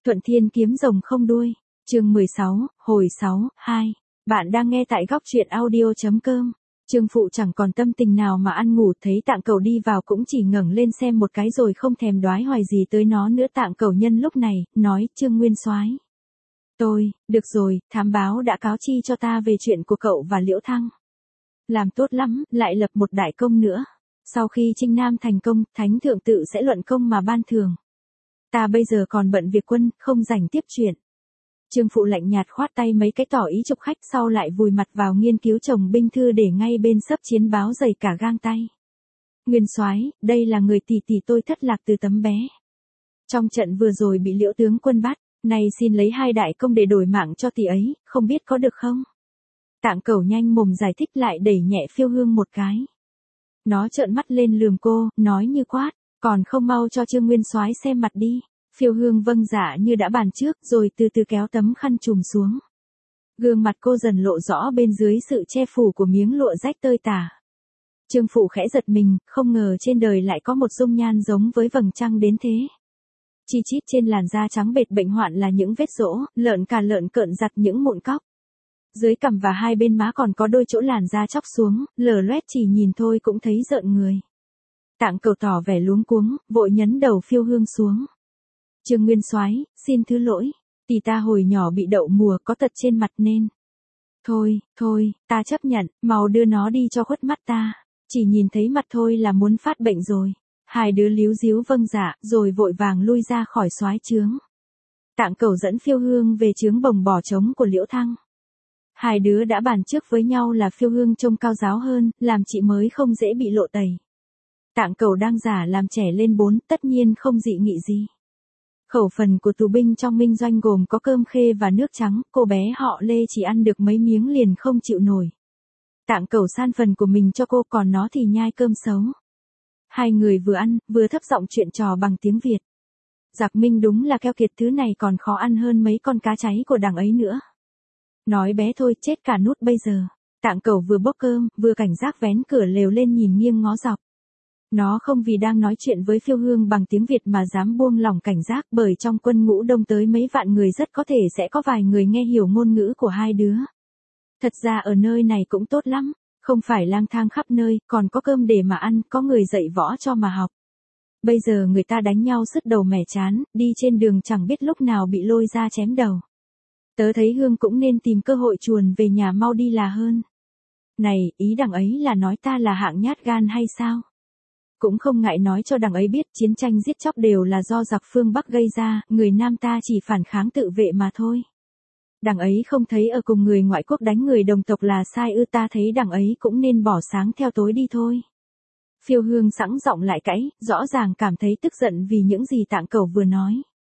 Thuận Thiên kiếm rồng không đuôi. Chương 16, hồi 6, 2. Bạn đang nghe tại góc truyện audio.com. Trương Phụ chẳng còn tâm tình nào mà ăn ngủ, thấy Tạng Cẩu đi vào cũng chỉ ngẩng lên xem một cái rồi không thèm đoái hoài gì tới nó nữa. Tạng Cẩu nhân lúc này, nói: Trương Nguyên Soái, được rồi, thám báo đã cáo chi cho ta về chuyện của cậu và Liễu Thăng. Làm tốt lắm, lại lập một đại công nữa. Sau khi Trinh Nam thành công, Thánh Thượng tự sẽ luận công mà ban thưởng. Ta bây giờ còn bận việc quân, không rảnh tiếp chuyện. Trương Phụ lạnh nhạt khoát tay mấy cái tỏ ý chụp khách, sau lại vùi mặt vào nghiên cứu chồng binh thư để ngay bên sấp chiến báo dày cả gang tay. Nguyên Soái, đây là người tỷ tỷ tôi thất lạc từ tấm bé. Trong trận vừa rồi bị Liễu tướng quân bắt, nay xin lấy 2 đại công để đổi mạng cho tỷ ấy, không biết có được không? Tạng Cẩu nhanh mồm giải thích, lại đẩy nhẹ Phiêu Hương một cái. Nó trợn mắt lên lườm cô, nói như quát: còn không mau cho Trương Nguyên Soái xem mặt đi. Phiêu Hương vâng dạ như đã bàn trước, rồi từ từ kéo tấm khăn trùm xuống. Gương mặt cô dần lộ rõ bên dưới sự che phủ của miếng lụa rách tơi tả. Trương Phụ khẽ giật mình, không ngờ trên đời lại có một dung nhan giống với vầng trăng đến thế. Chi chít trên làn da trắng bệch bệnh hoạn là những vết rỗ, lợn cợn giặt những mụn cóc. Dưới cằm và hai bên má còn có đôi chỗ làn da chóc xuống, lở loét, chỉ nhìn thôi cũng thấy rợn người. Tạng Cẩu tỏ vẻ luống cuống, vội nhấn đầu Phiêu Hương xuống. Trương Nguyên Soái, xin thứ lỗi, tỷ ta hồi nhỏ bị đậu mùa, có tật trên mặt nên. Thôi, ta chấp nhận, mau đưa nó đi cho khuất mắt ta. Chỉ nhìn thấy mặt thôi là muốn phát bệnh rồi. Hai đứa líu díu vâng dạ, rồi vội vàng lui ra khỏi soái trướng. Tạng Cẩu dẫn Phiêu Hương về trướng bồng bò trống của Liễu Thăng. Hai đứa đã bàn trước với nhau là Phiêu Hương trông cao giáo hơn, làm chị mới không dễ bị lộ tẩy. Tạng Cẩu đang giả làm trẻ lên 4, tất nhiên không dị nghị gì. Khẩu phần của tù binh trong minh doanh gồm có cơm khê và nước trắng, cô bé họ Lê chỉ ăn được mấy miếng liền không chịu nổi. Tạng Cẩu san phần của mình cho cô, còn nó thì nhai cơm xấu. Hai người vừa ăn, vừa thấp giọng chuyện trò bằng tiếng Việt. Giặc Minh đúng là keo kiệt, thứ này còn khó ăn hơn mấy con cá cháy của đằng ấy nữa. Nói bé thôi, chết cả nút bây giờ. Tạng Cẩu vừa bốc cơm, vừa cảnh giác vén cửa lều lên nhìn nghiêng ngó dọc. Nó không vì đang nói chuyện với Phiêu Hương bằng tiếng Việt mà dám buông lỏng cảnh giác, bởi trong quân ngũ đông tới mấy vạn người rất có thể sẽ có vài người nghe hiểu ngôn ngữ của hai đứa. Thật ra ở nơi này cũng tốt lắm, không phải lang thang khắp nơi, còn có cơm để mà ăn, có người dạy võ cho mà học. Bây giờ người ta đánh nhau sứt đầu mẻ chán, đi trên đường chẳng biết lúc nào bị lôi ra chém đầu. Tớ thấy Hương cũng nên tìm cơ hội chuồn về nhà mau đi là hơn. Này, ý đằng ấy là nói ta là hạng nhát gan hay sao? Cũng không ngại nói cho đằng ấy biết chiến tranh giết chóc đều là do giặc phương Bắc gây ra, người Nam ta chỉ phản kháng tự vệ mà thôi. Đằng ấy không thấy ở cùng người ngoại quốc đánh người đồng tộc là sai ư? Ta thấy đằng ấy cũng nên bỏ sáng theo tối đi thôi. Phiêu Hương sẵn giọng lại cãi, rõ ràng cảm thấy tức giận vì những gì Tạng Cẩu vừa nói.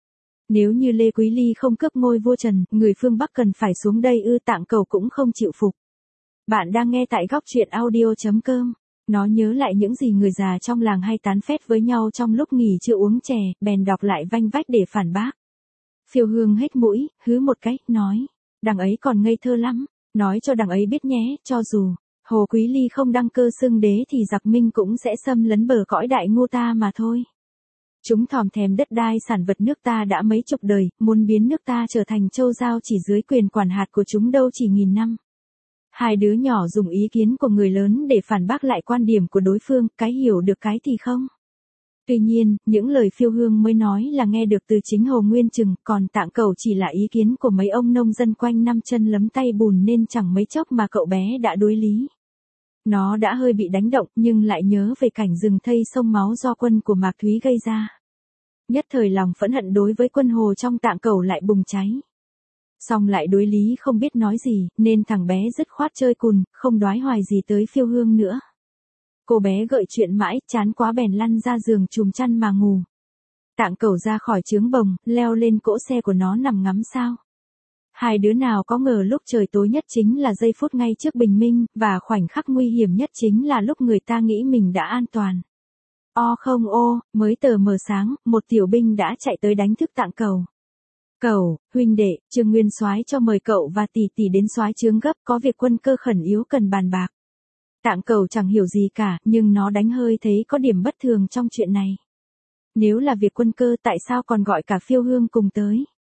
Nếu như Lê Quý Ly không cướp ngôi vua Trần, người phương Bắc cần phải xuống đây ư? Tạng Cẩu cũng không chịu phục. Bạn đang nghe tại góc truyện audio.com. Nó nhớ lại những gì người già trong làng hay tán phét với nhau trong lúc nghỉ trưa uống chè, bèn đọc lại vanh vách để phản bác. Phiêu Hương hết mũi, hứ một cái, nói: đằng ấy còn ngây thơ lắm, nói cho đằng ấy biết nhé, cho dù Hồ Quý Ly không đăng cơ xưng đế thì giặc Minh cũng sẽ xâm lấn bờ cõi đại ngô ta mà thôi. Chúng thòm thèm đất đai sản vật nước ta đã mấy chục đời, muốn biến nước ta trở thành châu giao chỉ dưới quyền quản hạt của chúng đâu chỉ nghìn năm. Hai đứa nhỏ dùng ý kiến của người lớn để phản bác lại quan điểm của đối phương, cái hiểu được cái thì không. Tuy nhiên, những lời Phiêu Hương mới nói là nghe được từ chính Hồ Nguyên Trừng, còn Tạng Cẩu chỉ là ý kiến của mấy ông nông dân quanh năm chân lấm tay bùn nên chẳng mấy chốc mà cậu bé đã đối lý. Nó đã hơi bị đánh động nhưng lại nhớ về cảnh rừng thây sông máu do quân của Mạc Thúy gây ra. Nhất thời lòng phẫn hận đối với quân Hồ trong Tạng Cẩu lại bùng cháy. Xong lại đối lý không biết nói gì, nên thằng bé dứt khoát chơi cùn, không đoái hoài gì tới Phiêu Hương nữa. Cô bé gợi chuyện mãi, chán quá bèn lăn ra giường chùm chăn mà ngủ. Tạng Cẩu ra khỏi trướng bồng, leo lên cỗ xe của nó nằm ngắm sao. Hai đứa nào có ngờ lúc trời tối nhất chính là giây phút ngay trước bình minh, và khoảnh khắc nguy hiểm nhất chính là lúc người ta nghĩ mình đã an toàn. Không mới tờ mờ sáng, một tiểu binh đã chạy tới đánh thức Tạng Cẩu. Cẩu, huynh đệ, Trương Nguyên Soái cho mời cậu và tỷ tỷ đến soái trướng gấp, có việc quân cơ khẩn yếu cần bàn bạc. Tạng Cẩu chẳng hiểu gì cả, nhưng nó đánh hơi thấy có điểm bất thường trong chuyện này. Nếu là việc quân cơ tại sao còn gọi cả Phiêu Hương cùng tới?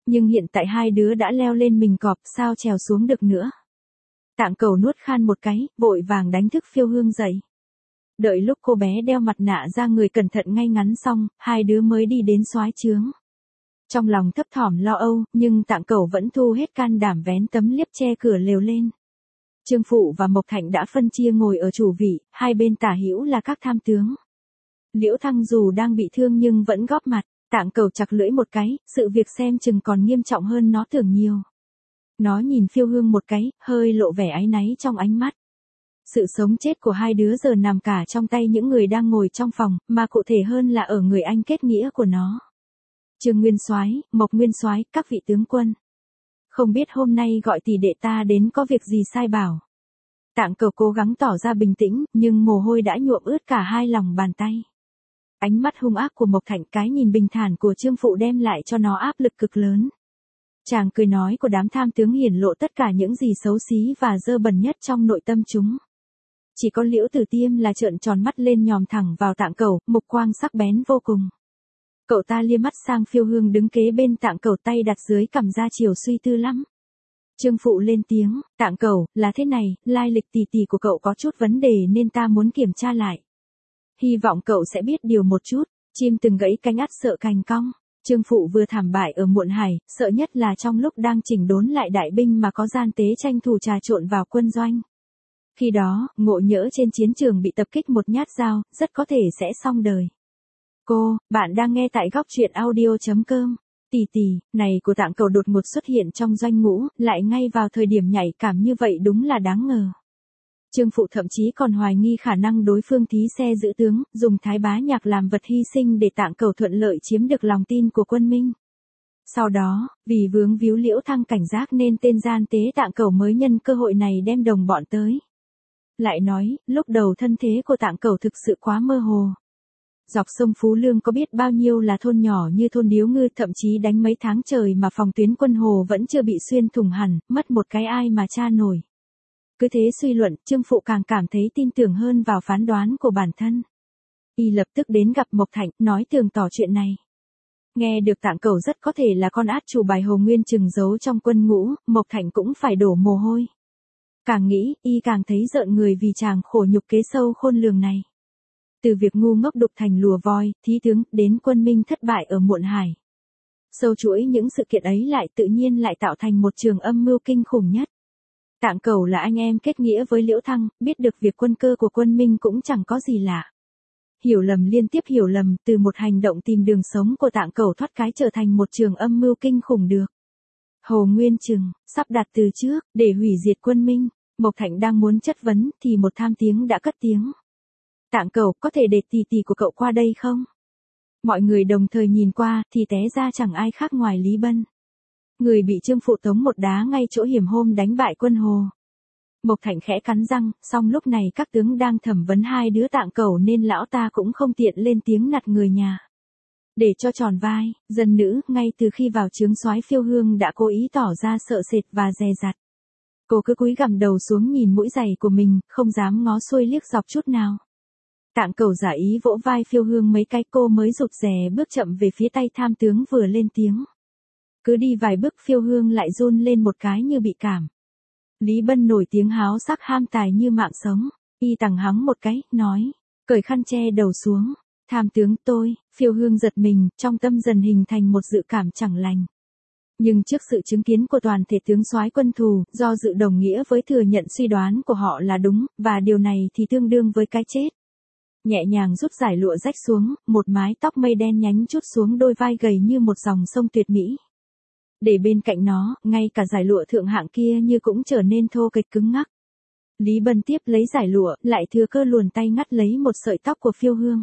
Nhưng hiện tại hai đứa đã leo lên mình cọp, sao trèo xuống được nữa. Tạng Cẩu nuốt khan một cái, vội vàng đánh thức Phiêu Hương dậy. Đợi lúc cô bé đeo mặt nạ ra người cẩn thận ngay ngắn xong, hai đứa mới đi đến soái trướng. Trong lòng thấp thỏm lo âu, nhưng Tạng Cẩu vẫn thu hết can đảm vén tấm liếp che cửa lều lên. Trương Phụ và Mộc Thạnh đã phân chia ngồi ở chủ vị, hai bên tả hữu là các tham tướng. Liễu Thăng dù đang bị thương nhưng vẫn góp mặt. Tạng Cẩu chặt lưỡi một cái, sự việc xem chừng còn nghiêm trọng hơn nó tưởng nhiều. Nó nhìn Phiêu Hương một cái, hơi lộ vẻ áy náy trong ánh mắt. Sự sống chết của hai đứa giờ nằm cả trong tay những người đang ngồi trong phòng, mà cụ thể hơn là ở người anh kết nghĩa của nó. Trương Nguyên Soái, Mộc Nguyên Soái, các vị tướng quân. Không biết hôm nay gọi tỷ đệ ta đến có việc gì sai bảo. Tạng Cẩu cố gắng tỏ ra bình tĩnh, nhưng mồ hôi đã nhuộm ướt cả hai lòng bàn tay. Ánh mắt hung ác của Mộc Thạnh, cái nhìn bình thản của Trương Phụ đem lại cho nó áp lực cực lớn. Chàng cười nói của đám tham tướng hiển lộ tất cả những gì xấu xí và dơ bẩn nhất trong nội tâm chúng. Chỉ có Liễu Tử Tiêm là trợn tròn mắt lên nhòm thẳng vào Tạng Cẩu, mục quang sắc bén vô cùng. Cậu ta liếc mắt sang Phiêu Hương đứng kế bên Tạng Cẩu, tay đặt dưới cằm ra chiều suy tư lắm. Trương Phụ lên tiếng, Tạng Cẩu, là thế này, lai lịch tỷ tỷ của cậu có chút vấn đề nên ta muốn kiểm tra lại. Hy vọng cậu sẽ biết điều một chút, chim từng gãy cánh ắt sợ cành cong. Trương Phụ vừa thảm bại ở Muộn Hải, sợ nhất là trong lúc đang chỉnh đốn lại đại binh mà có gian tế tranh thủ trà trộn vào quân doanh. Khi đó, ngộ nhỡ trên chiến trường bị tập kích một nhát dao, rất có thể sẽ xong đời. Bạn đang nghe tại góc truyện audio.com. Tỷ tỷ, này của Tạng Cẩu đột ngột xuất hiện trong doanh ngũ, lại ngay vào thời điểm nhạy cảm như vậy đúng là đáng ngờ. Trương Phụ thậm chí còn hoài nghi khả năng đối phương thí xe giữ tướng, dùng Thái Bá Nhạc làm vật hy sinh để Tạng Cẩu thuận lợi chiếm được lòng tin của quân Minh. Sau đó, vì vướng víu Liễu Thăng cảnh giác nên tên gian tế Tạng Cẩu mới nhân cơ hội này đem đồng bọn tới. Lại nói, lúc đầu thân thế của Tạng Cẩu thực sự quá mơ hồ. Dọc sông Phú Lương có biết bao nhiêu là thôn nhỏ như thôn Điếu Ngư, thậm chí đánh mấy tháng trời mà phòng tuyến quân Hồ vẫn chưa bị xuyên thủng hẳn, mất một cái ai mà tra nổi. Cứ thế suy luận, Trương Phụ càng cảm thấy tin tưởng hơn vào phán đoán của bản thân. Y lập tức đến gặp Mộc Thạnh, nói tường tỏ chuyện này. Nghe được Tạng Cẩu rất có thể là con át chủ bài Hồ Nguyên Trừng giấu trong quân ngũ, Mộc Thạnh cũng phải đổ mồ hôi. Càng nghĩ, y càng thấy rợn người vì chàng khổ nhục kế sâu khôn lường này. Từ việc ngu ngốc đục thành lùa voi, thí tướng, đến quân Minh thất bại ở Muộn Hải. Sâu chuỗi những sự kiện ấy lại tự nhiên lại tạo thành một trường âm mưu kinh khủng nhất. Tạng Cẩu là anh em kết nghĩa với Liễu Thăng, biết được việc quân cơ của quân Minh cũng chẳng có gì lạ. Hiểu lầm liên tiếp hiểu lầm, từ một hành động tìm đường sống của Tạng Cẩu thoát cái trở thành một trường âm mưu kinh khủng được. Hồ Nguyên Trừng, sắp đặt từ trước, để hủy diệt quân Minh. Mộc Thạnh đang muốn chất vấn, thì một tham tiếng đã cất tiếng. Tạng Cẩu, có thể để tỷ tỷ của cậu qua đây không? Mọi người đồng thời nhìn qua, thì té ra chẳng ai khác ngoài Lý Bân. Người bị Trương Phụ tống một đá ngay chỗ hiểm hôm đánh bại quân Hồ. Mộc Thạnh khẽ cắn răng, song lúc này các tướng đang thẩm vấn hai đứa Tạng Cẩu nên lão ta cũng không tiện lên tiếng nạt người nhà. Để cho tròn vai, dân nữ, ngay từ khi vào trướng soái Phiêu Hương đã cố ý tỏ ra sợ sệt và dè dặt. Cô cứ cúi gằm đầu xuống nhìn mũi giày của mình, không dám ngó xuôi liếc dọc chút nào. Tạng Cẩu giả ý vỗ vai Phiêu Hương mấy cái, cô mới rụt rè bước chậm về phía tay tham tướng vừa lên tiếng. Cứ đi vài bước Phiêu Hương lại run lên một cái như bị cảm. Lý Bân nổi tiếng háo sắc ham tài như mạng sống, y tằng hắng một cái, nói, cởi khăn che đầu xuống. Tham tướng tôi, Phiêu Hương giật mình, trong tâm dần hình thành một dự cảm chẳng lành. Nhưng trước sự chứng kiến của toàn thể tướng soái quân thù, do dự đồng nghĩa với thừa nhận suy đoán của họ là đúng, và điều này thì tương đương với cái chết. Nhẹ nhàng rút giải lụa rách xuống, một mái tóc mây đen nhánh trút xuống đôi vai gầy như một dòng sông tuyệt mỹ. Để bên cạnh nó, ngay cả giải lụa thượng hạng kia như cũng trở nên thô kệch cứng ngắc. Lý Bân tiếp lấy giải lụa, lại thừa cơ luồn tay ngắt lấy một sợi tóc của Phiêu Hương.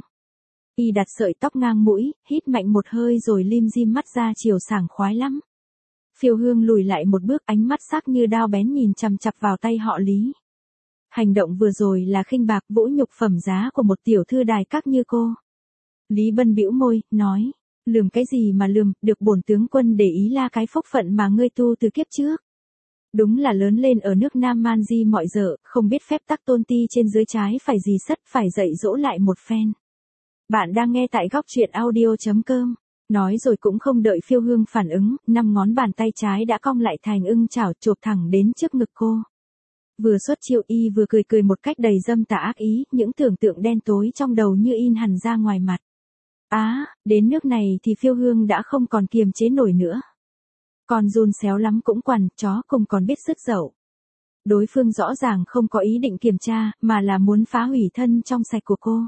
Y đặt sợi tóc ngang mũi, hít mạnh một hơi rồi lim dim mắt ra chiều sảng khoái lắm. Phiêu Hương lùi lại một bước, ánh mắt sắc như đao bén nhìn chằm chằm vào tay họ Lý. Hành động vừa rồi là khinh bạc vũ nhục phẩm giá của một tiểu thư đài các như cô. Lý Bân bĩu môi, nói, lườm cái gì mà lườm, được bổn tướng quân để ý là cái phúc phận mà ngươi tu từ kiếp trước. Đúng là lớn lên ở nước Nam Man Di mọi dở, không biết phép tắc tôn ti trên dưới trái phải gì sất, phải dạy dỗ lại một phen. Bạn đang nghe tại góc truyện audio.com. Nói rồi cũng không đợi Phiêu Hương phản ứng, 5 ngón bàn tay trái đã cong lại thành ưng chảo chộp thẳng đến trước ngực cô. Vừa xuất chiêu y vừa cười cười một cách đầy dâm tà ác ý, những tưởng tượng đen tối trong đầu như in hẳn ra ngoài mặt. Đến nước này thì Phiêu Hương đã không còn kiềm chế nổi nữa. Con run xéo lắm cũng quằn, chó cùng còn biết sức dậu. Đối phương rõ ràng không có ý định kiểm tra, mà là muốn phá hủy thân trong sạch của cô.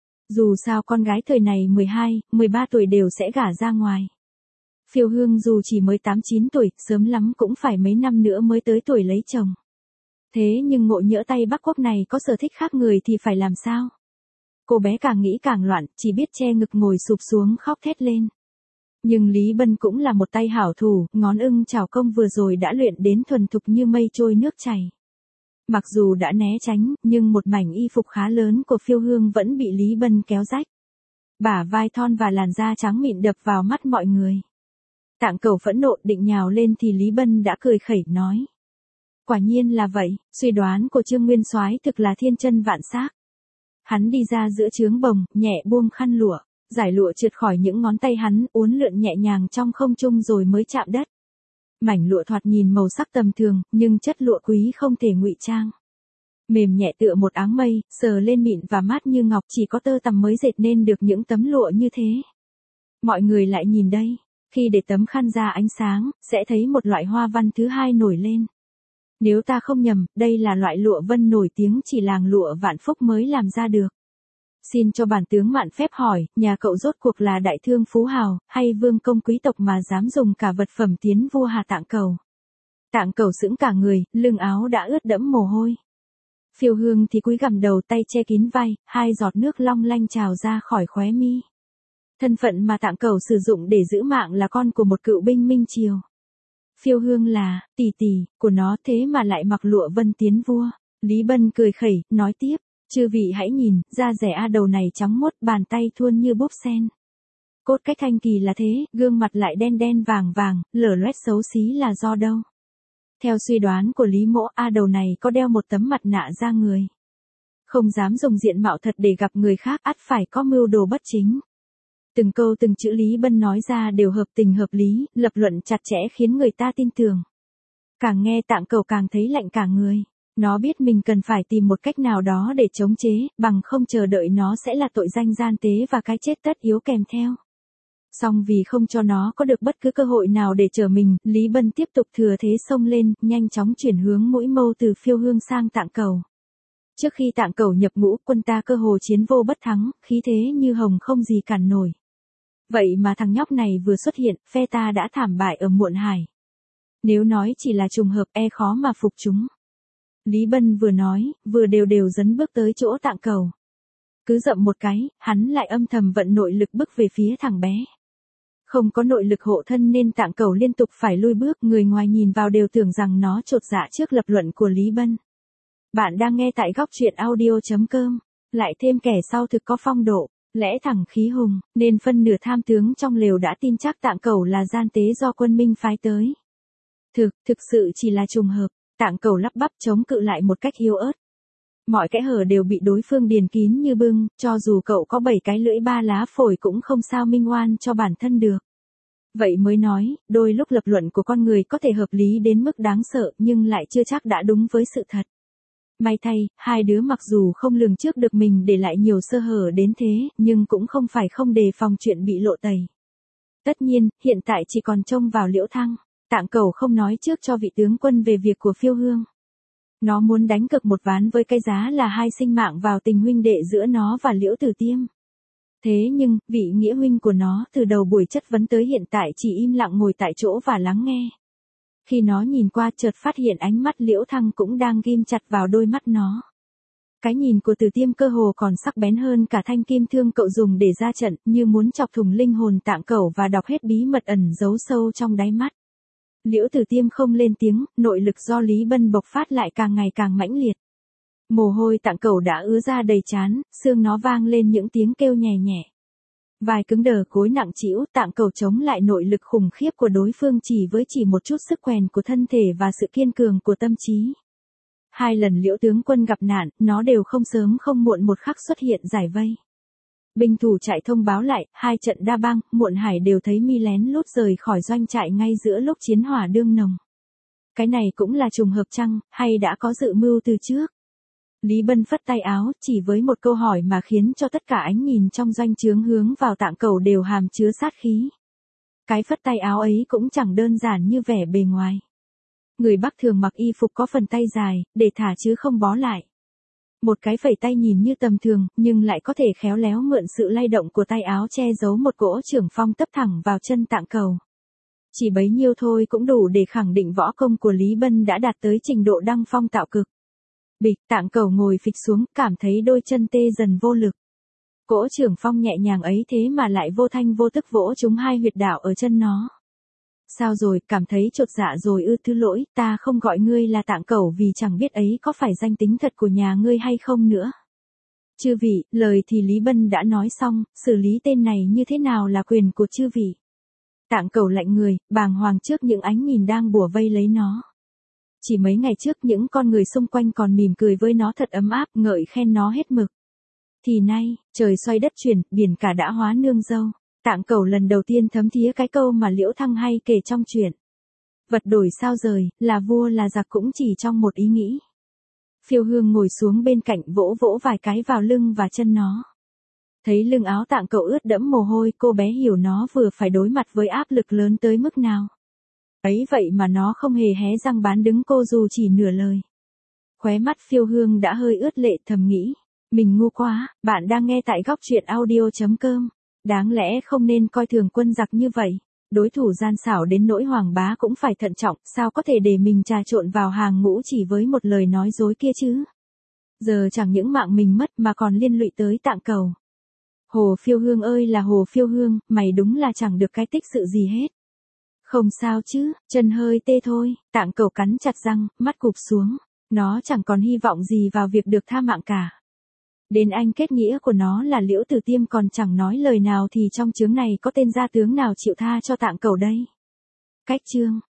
Dù sao con gái thời này 12, 13 tuổi đều sẽ gả ra ngoài. Phiêu Hương dù chỉ mới 8-9 tuổi, sớm lắm cũng phải mấy năm nữa mới tới tuổi lấy chồng. Thế nhưng ngộ nhỡ tay Bắc Quốc này có sở thích khác người thì phải làm sao? Cô bé càng nghĩ càng loạn, chỉ biết che ngực ngồi sụp xuống khóc thét lên. Nhưng Lý Bân cũng là một tay hảo thủ, ngón ưng chảo công vừa rồi đã luyện đến thuần thục như mây trôi nước chảy. Mặc dù đã né tránh, nhưng một mảnh y phục khá lớn của Phiêu Hương vẫn bị Lý Bân kéo rách. Bả vai thon và làn da trắng mịn đập vào mắt mọi người. Tạng Cẩu phẫn nộ định nhào lên thì Lý Bân đã cười khẩy nói. Quả nhiên là vậy, suy đoán của Trương Nguyên Soái thực là thiên chân vạn xác. Hắn đi ra giữa trướng bồng, nhẹ buông khăn lụa, giải lụa trượt khỏi những ngón tay hắn, uốn lượn nhẹ nhàng trong không trung rồi mới chạm đất. Mảnh lụa thoạt nhìn màu sắc tầm thường, nhưng chất lụa quý không thể ngụy trang. Mềm nhẹ tựa một áng mây, sờ lên mịn và mát như ngọc, chỉ có tơ tằm mới dệt nên được những tấm lụa như thế. Mọi người lại nhìn đây, khi để tấm khăn ra ánh sáng, sẽ thấy một loại hoa văn thứ hai nổi lên. Nếu ta không nhầm, đây là loại lụa vân nổi tiếng chỉ làng lụa Vạn Phúc mới làm ra được. Xin cho bản tướng mạn phép hỏi, nhà cậu rốt cuộc là đại thương phú hào, hay vương công quý tộc mà dám dùng cả vật phẩm tiến vua Hà Tạng Cẩu? Tạng Cẩu sững cả người, lưng áo đã ướt đẫm mồ hôi. Phiêu Hương thì cúi gằm đầu, tay che kín vai, 2 giọt nước long lanh trào ra khỏi khóe mi. Thân phận mà Tạng Cẩu sử dụng để giữ mạng là con của một cựu binh Minh Triều. Phiêu Hương là tỷ tỷ của nó, thế mà lại mặc lụa vân tiến vua. Lý Bân cười khẩy, nói tiếp, chư vị hãy nhìn, da rẻ đầu này trắng muốt, bàn tay thuôn như búp sen. Cốt cách thanh kỳ là thế, gương mặt lại đen đen vàng vàng, lở loét xấu xí là do đâu? Theo suy đoán của Lý Mỗ, đầu này có đeo một tấm mặt nạ da người. Không dám dùng diện mạo thật để gặp người khác, ắt phải có mưu đồ bất chính. Từng câu từng chữ Lý Bân nói ra đều hợp tình hợp lý, lập luận chặt chẽ khiến người ta tin tưởng. Càng nghe Tạng Cẩu càng thấy lạnh cả người. Nó biết mình cần phải tìm một cách nào đó để chống chế, bằng không chờ đợi nó sẽ là tội danh gian tế và cái chết tất yếu kèm theo. Song vì không cho nó có được bất cứ cơ hội nào để trở mình, Lý Bân tiếp tục thừa thế xông lên, nhanh chóng chuyển hướng mũi mâu từ Phiêu Hương sang Tạng Cẩu. Trước khi Tạng Cẩu nhập ngũ, quân ta cơ hồ chiến vô bất thắng, khí thế như hồng không gì cản nổi. Vậy mà thằng nhóc này vừa xuất hiện, phe ta đã thảm bại ở Muộn Hải. Nếu nói chỉ là trùng hợp, khó mà phục chúng. Lý Bân vừa nói, vừa đều đều dấn bước tới chỗ Tạng Cẩu. Cứ dậm một cái, hắn lại âm thầm vận nội lực bước về phía thằng bé. Không có nội lực hộ thân nên Tạng Cẩu liên tục phải lui bước, người ngoài nhìn vào đều tưởng rằng nó chột dạ trước lập luận của Lý Bân. Bạn đang nghe tại góc truyện audio.com, lại thêm kẻ sau thực có phong độ, lẽ thẳng khí hùng, nên phân nửa tham tướng trong lều đã tin chắc Tạng Cẩu là gian tế do quân Minh phái tới. Thực sự chỉ là trùng hợp. Tạng Cẩu lắp bắp chống cự lại một cách yếu ớt. Mọi kẽ hở đều bị đối phương điền kín như bưng, cho dù cậu có 7 cái lưỡi 3 lá phổi cũng không sao minh oan cho bản thân được. Vậy mới nói, đôi lúc lập luận của con người có thể hợp lý đến mức đáng sợ nhưng lại chưa chắc đã đúng với sự thật. May thay, hai đứa mặc dù không lường trước được mình để lại nhiều sơ hở đến thế, nhưng cũng không phải không đề phòng chuyện bị lộ tẩy. Tất nhiên, hiện tại chỉ còn trông vào Liễu Thăng. Tạng Cẩu không nói trước cho vị tướng quân về việc của Phiêu Hương. Nó muốn đánh cược một ván với cái giá là 2 sinh mạng vào tình huynh đệ giữa nó và Liễu Tử Tiêm. Thế nhưng, vị nghĩa huynh của nó từ đầu buổi chất vấn tới hiện tại chỉ im lặng ngồi tại chỗ và lắng nghe. Khi nó nhìn qua chợt phát hiện ánh mắt Liễu Thăng cũng đang ghim chặt vào đôi mắt nó. Cái nhìn của Tử Tiêm cơ hồ còn sắc bén hơn cả thanh kim thương cậu dùng để ra trận, như muốn chọc thủng linh hồn Tạng Cẩu và đọc hết bí mật ẩn giấu sâu trong đáy mắt. Liễu Tử Tiêm không lên tiếng, nội lực do Lý Bân bộc phát lại càng ngày càng mãnh liệt. Mồ hôi Tạng Cẩu đã ứa ra đầy trán, xương nó vang lên những tiếng kêu nhè nhẹ. Vai cứng đờ gối nặng trĩu, Tạng Cẩu chống lại nội lực khủng khiếp của đối phương chỉ một chút sức quèn của thân thể và sự kiên cường của tâm trí. 2 lần Liễu tướng quân gặp nạn, nó đều không sớm không muộn một khắc xuất hiện giải vây. Binh thủ trại thông báo lại, 2 trận đa bang, Muộn Hải đều thấy mi lén lút rời khỏi doanh trại ngay giữa lúc chiến hỏa đương nồng. Cái này cũng là trùng hợp chăng, hay đã có dự mưu từ trước? Lý Bân phất tay áo, chỉ với một câu hỏi mà khiến cho tất cả ánh nhìn trong doanh trướng hướng vào Tạng Cẩu đều hàm chứa sát khí. Cái phất tay áo ấy cũng chẳng đơn giản như vẻ bề ngoài. Người Bắc thường mặc y phục có phần tay dài, để thả chứ không bó lại. Một cái phẩy tay nhìn như tầm thường, nhưng lại có thể khéo léo mượn sự lay động của tay áo che giấu một cỗ trưởng phong tấp thẳng vào chân Tạng Cẩu. Chỉ bấy nhiêu thôi cũng đủ để khẳng định võ công của Lý Bân đã đạt tới trình độ đăng phong tạo cực. Bịch, Tạng Cẩu ngồi phịch xuống, cảm thấy đôi chân tê dần vô lực. Cỗ trưởng phong nhẹ nhàng ấy thế mà lại vô thanh vô tức vỗ trúng 2 huyệt đạo ở chân nó. Sao rồi, cảm thấy chột dạ rồi ư? Thứ lỗi, ta không gọi ngươi là Tạng Cẩu vì chẳng biết ấy có phải danh tính thật của nhà ngươi hay không nữa. Chư vị, lời thì Lý Bân đã nói xong, xử lý tên này như thế nào là quyền của chư vị. Tạng Cẩu lạnh người, bàng hoàng trước những ánh nhìn đang bủa vây lấy nó. Chỉ mấy ngày trước những con người xung quanh còn mỉm cười với nó thật ấm áp, ngợi khen nó hết mực. Thì nay, trời xoay đất chuyển, biển cả đã hóa nương dâu. Tạng Cẩu lần đầu tiên thấm thía cái câu mà Liễu Thăng hay kể trong truyện. Vật đổi sao rời, là vua là giặc cũng chỉ trong một ý nghĩ. Phiêu Hương ngồi xuống bên cạnh vỗ vỗ vài cái vào lưng và chân nó. Thấy lưng áo Tạng Cẩu ướt đẫm mồ hôi, cô bé hiểu nó vừa phải đối mặt với áp lực lớn tới mức nào. Ấy vậy mà nó không hề hé răng bán đứng cô dù chỉ nửa lời. Khóe mắt Phiêu Hương đã hơi ướt lệ, thầm nghĩ. Mình ngu quá, bạn đang nghe tại góc truyện audio.com. Đáng lẽ không nên coi thường quân giặc như vậy. Đối thủ gian xảo đến nỗi Hoàng bá cũng phải thận trọng, sao có thể để mình trà trộn vào hàng ngũ chỉ với một lời nói dối kia chứ. Giờ chẳng những mạng mình mất mà còn liên lụy tới Tạng Cẩu. Hồ Phiêu Hương ơi là Hồ Phiêu Hương, mày đúng là chẳng được cái tích sự gì hết. Không sao chứ, chân hơi tê thôi. Tạng Cẩu cắn chặt răng, mắt cụp xuống. Nó chẳng còn hy vọng gì vào việc được tha mạng cả. Đến anh kết nghĩa của nó là Liễu Tử Tiêm còn chẳng nói lời nào thì trong chướng này có tên gia tướng nào chịu tha cho Tạng Cẩu đây. Cách chương